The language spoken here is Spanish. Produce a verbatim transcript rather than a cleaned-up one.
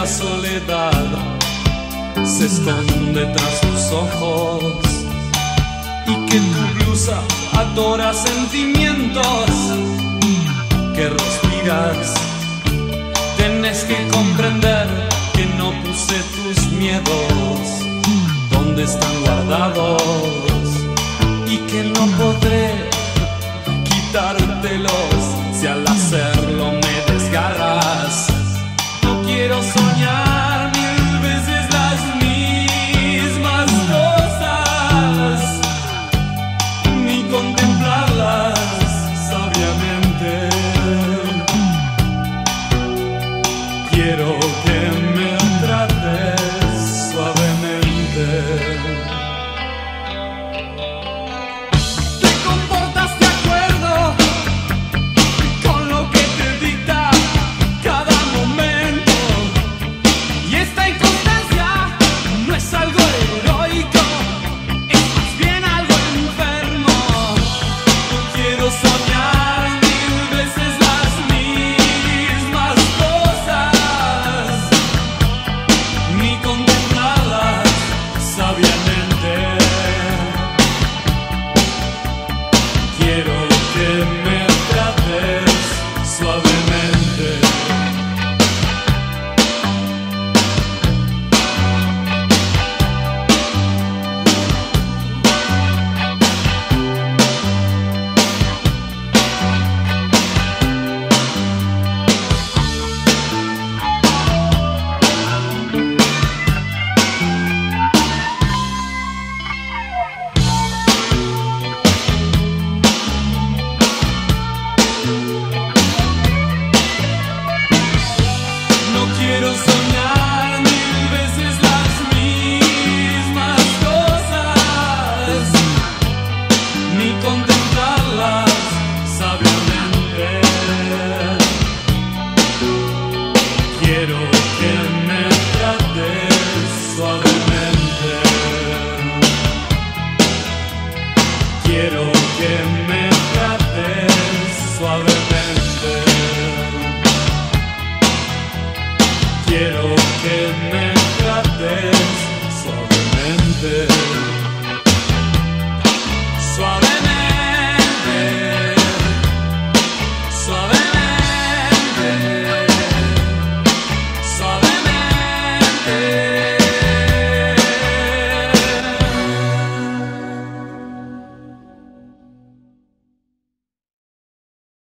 la soledad se esconde tras tus ojos y que tu blusa adora sentimientos que respiras. Tienes que comprender que no puse tus miedos donde están guardados y que no podré quitártelos si al hacerlo me desgarras. No quiero soñar mil veces las mismas cosas, ni contemplarlas sabiamente. Quiero que me trates suavemente. Quiero que me trates suavemente. Quiero que me trates suavemente.